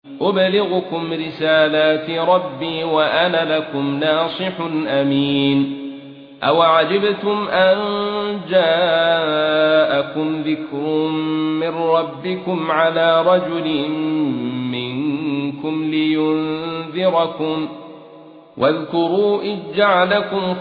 أبلغكم رسالات ربي وأنا لكم ناصح أمين. أوعجبتم أن جاءكم ذكر من ربكم على رجل منكم لينذركم واذكروا إذ جعلكم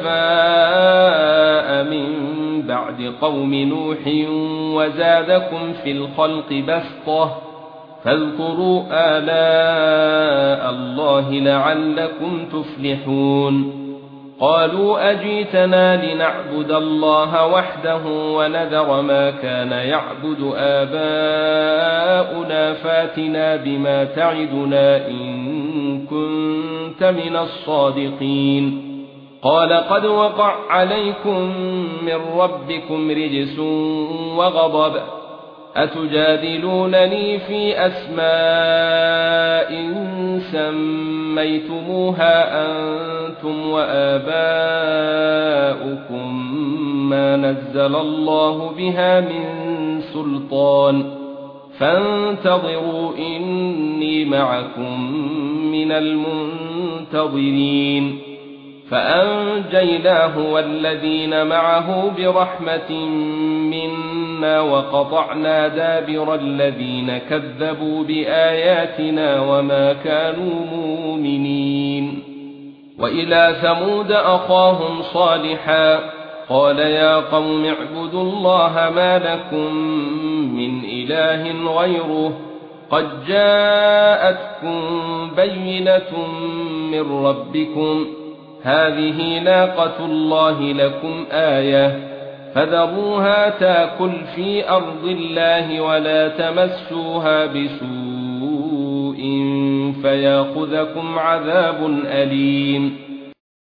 خلفاء من بعد قوم نوح وزادكم في الخلق بسطة فاذكروا آلاء الله لعلكم تفلحون. قالوا أجيتنا لنعبد الله وحده ونذر ما كان يعبد آباؤنا فاتنا بما تعدنا إن كنت من الصادقين. قال قد وقع عليكم من ربكم رجس وغضب أتجادلونني في أسماء سميتموها أنتم وآباؤكم ما نزل الله بها من سلطان فانتظروا إني معكم من المنتظرين. فأنجيناه والذين معه برحمة منا وقطعنا دابر الذين كذبوا بآياتنا وما كانوا مؤمنين. وإلى ثمود أخاهم صالحا قال يا قوم اعبدوا الله ما لكم من إله غيره قد جاءتكم بينة من ربكم هذه ناقة الله لكم آية فذروها تاكل في أرض الله ولا تمسوها بسوء فياخذكم عذاب أليم.